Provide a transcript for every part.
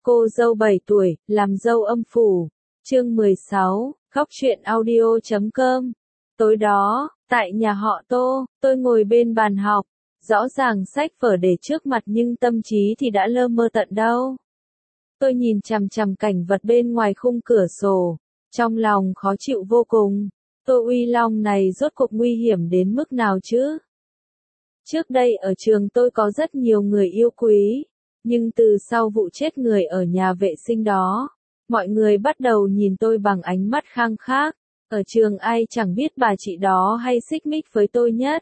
Cô dâu 7 tuổi, làm dâu âm phủ. Chương 16, khóc chuyện audio.com. Tối đó, tại nhà họ Tô, tôi ngồi bên bàn học. Rõ ràng sách vở để trước mặt nhưng tâm trí thì đã lơ mơ tận đâu. Tôi nhìn chằm chằm cảnh vật bên ngoài khung cửa sổ. Trong lòng khó chịu vô cùng. Tô Uy Long này rốt cuộc nguy hiểm đến mức nào chứ? Trước đây ở trường tôi có rất nhiều người yêu quý. Nhưng từ sau vụ chết người ở nhà vệ sinh đó, mọi người bắt đầu nhìn tôi bằng ánh mắt khăng khắc. Ở trường ai chẳng biết bà chị đó hay xích mích với tôi nhất.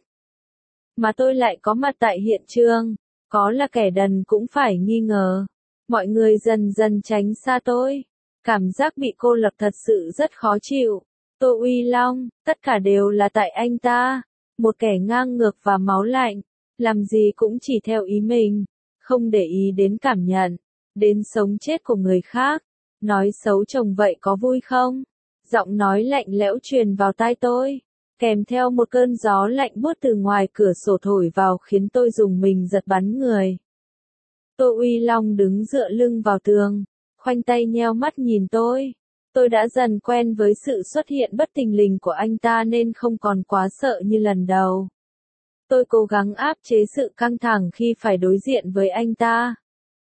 Mà tôi lại có mặt tại hiện trường, có là kẻ đần cũng phải nghi ngờ. Mọi người dần dần tránh xa tôi. Cảm giác bị cô lập thật sự rất khó chịu. Tô Uy Long, tất cả đều là tại anh ta. Một kẻ ngang ngược và máu lạnh, làm gì cũng chỉ theo ý mình. Không để ý đến cảm nhận, đến sống chết của người khác. Nói xấu chồng vậy có vui không? Giọng nói lạnh lẽo truyền vào tai tôi, kèm theo một cơn gió lạnh buốt từ ngoài cửa sổ thổi vào khiến tôi rùng mình giật bắn người. Tô Uy Long đứng dựa lưng vào tường, khoanh tay nheo mắt nhìn tôi. Tôi đã dần quen với sự xuất hiện bất thình lình của anh ta nên không còn quá sợ như lần đầu. Tôi cố gắng áp chế sự căng thẳng khi phải đối diện với anh ta.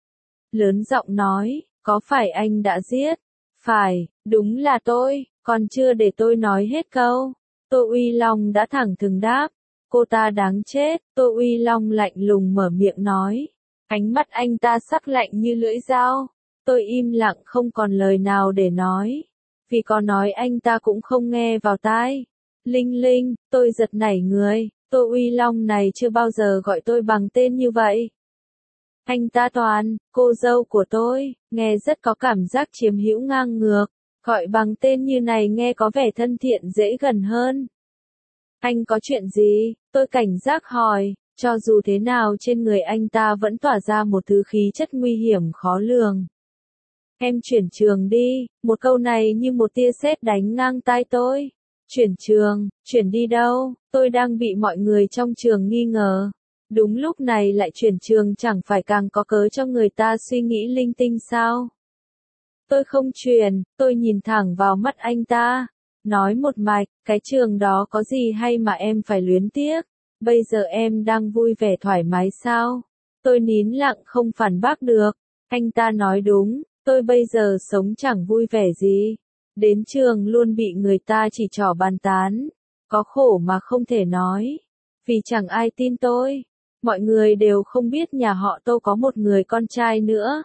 Lớn giọng nói, có phải anh đã giết? Phải, đúng là tôi, còn chưa để tôi nói hết câu. Tô Uy Long đã thẳng thừng đáp, cô ta đáng chết. Tô Uy Long lạnh lùng mở miệng nói. Ánh mắt anh ta sắc lạnh như lưỡi dao. Tôi im lặng không còn lời nào để nói. Vì có nói anh ta cũng không nghe vào tai. Linh Linh, tôi giật nảy người. Tô Uy Long này chưa bao giờ gọi tôi bằng tên như vậy. Anh ta toàn, cô dâu của tôi, nghe rất có cảm giác chiếm hữu ngang ngược. Gọi bằng tên như này nghe có vẻ thân thiện dễ gần hơn. Anh có chuyện gì? Tôi cảnh giác hỏi. Cho dù thế nào trên người anh ta vẫn tỏa ra một thứ khí chất nguy hiểm khó lường. Em chuyển trường đi. Một câu này như một tia sét đánh ngang tai tôi. Chuyển trường, chuyển đi đâu? Tôi đang bị mọi người trong trường nghi ngờ. Đúng lúc này lại chuyển trường chẳng phải càng có cớ cho người ta suy nghĩ linh tinh sao? Tôi không chuyển, tôi nhìn thẳng vào mắt anh ta. Nói một mạch, cái trường đó có gì hay mà em phải luyến tiếc? Bây giờ em đang vui vẻ thoải mái sao? Tôi nín lặng không phản bác được. Anh ta nói đúng, tôi bây giờ sống chẳng vui vẻ gì. Đến trường luôn bị người ta chỉ trỏ bàn tán. Có khổ mà không thể nói. Vì chẳng ai tin tôi. Mọi người đều không biết nhà họ Tô có một người con trai nữa.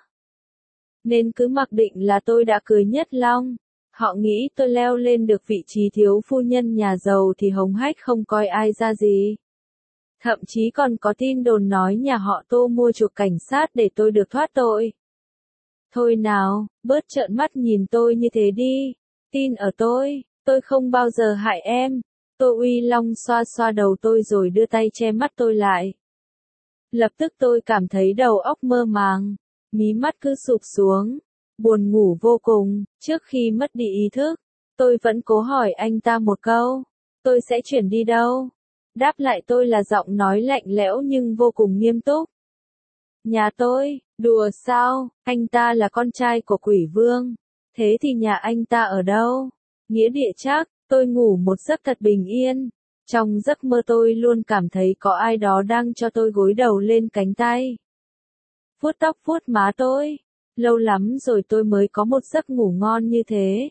Nên cứ mặc định là tôi đã cưới Nhất Long. Họ nghĩ tôi leo lên được vị trí thiếu phu nhân nhà giàu thì hống hách không coi ai ra gì. Thậm chí còn có tin đồn nói nhà họ Tô mua chuộc cảnh sát để tôi được thoát tội. Thôi nào, bớt trợn mắt nhìn tôi như thế đi. Tin ở tôi không bao giờ hại em. Tô Uy Long xoa xoa đầu tôi rồi đưa tay che mắt tôi lại. Lập tức tôi cảm thấy đầu óc mơ màng, mí mắt cứ sụp xuống, buồn ngủ vô cùng. Trước khi mất đi ý thức, tôi vẫn cố hỏi anh ta một câu, tôi sẽ chuyển đi đâu? Đáp lại tôi là giọng nói lạnh lẽo nhưng vô cùng nghiêm túc. Nhà tôi, đùa sao, anh ta là con trai của quỷ vương. Thế thì nhà anh ta ở đâu? Nghĩa địa chắc. Tôi ngủ một giấc thật bình yên. Trong giấc mơ tôi luôn cảm thấy có ai đó đang cho tôi gối đầu lên cánh tay. Vuốt tóc vuốt má tôi. Lâu lắm rồi tôi mới có một giấc ngủ ngon như thế.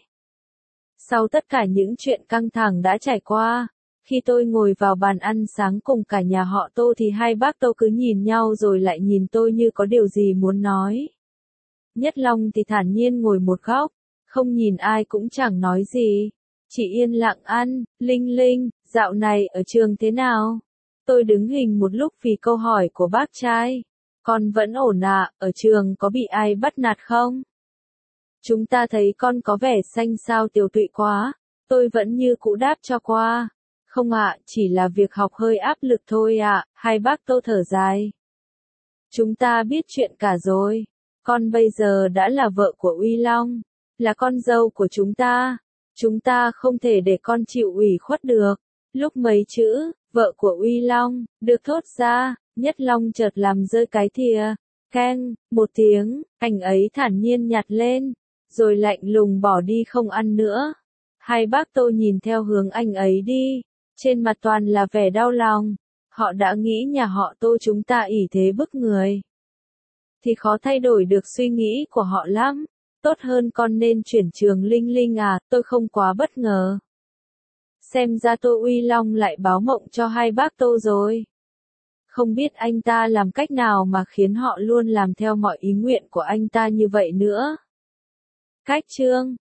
Sau tất cả những chuyện căng thẳng đã trải qua, khi tôi ngồi vào bàn ăn sáng cùng cả nhà họ Tô thì hai bác Tô cứ nhìn nhau rồi lại nhìn tôi như có điều gì muốn nói. Nhất Long thì thản nhiên ngồi một góc, không nhìn ai cũng chẳng nói gì. Chỉ yên lặng ăn. Linh Linh, dạo này ở trường thế nào? Tôi đứng hình một lúc vì câu hỏi của bác trai. Con vẫn ổn ạ, ở trường có bị ai bắt nạt không? Chúng ta thấy con có vẻ xanh xao tiều tụy quá. Tôi vẫn như cũ đáp cho qua. Không ạ, chỉ là việc học hơi áp lực thôi ạ. Hai bác Tô thở dài. Chúng ta biết chuyện cả rồi. Con bây giờ đã là vợ của Uy Long, là con dâu của chúng ta. Chúng ta không thể để con chịu ủy khuất được. Lúc mấy chữ, vợ của Uy Long, được thốt ra, Nhất Long chợt làm rơi cái thìa. Keng, một tiếng, anh ấy thản nhiên nhặt lên, rồi lạnh lùng bỏ đi không ăn nữa. Hai bác Tô nhìn theo hướng anh ấy đi, trên mặt toàn là vẻ đau lòng. Họ đã nghĩ nhà họ Tô chúng ta ỷ thế bức người, thì khó thay đổi được suy nghĩ của họ lắm. Tốt hơn con nên chuyển trường Linh Linh à, tôi không quá bất ngờ. Xem ra Tô Uy Long lại báo mộng cho hai bác Tô rồi. Không biết anh ta làm cách nào mà khiến họ luôn làm theo mọi ý nguyện của anh ta như vậy nữa. Cách chương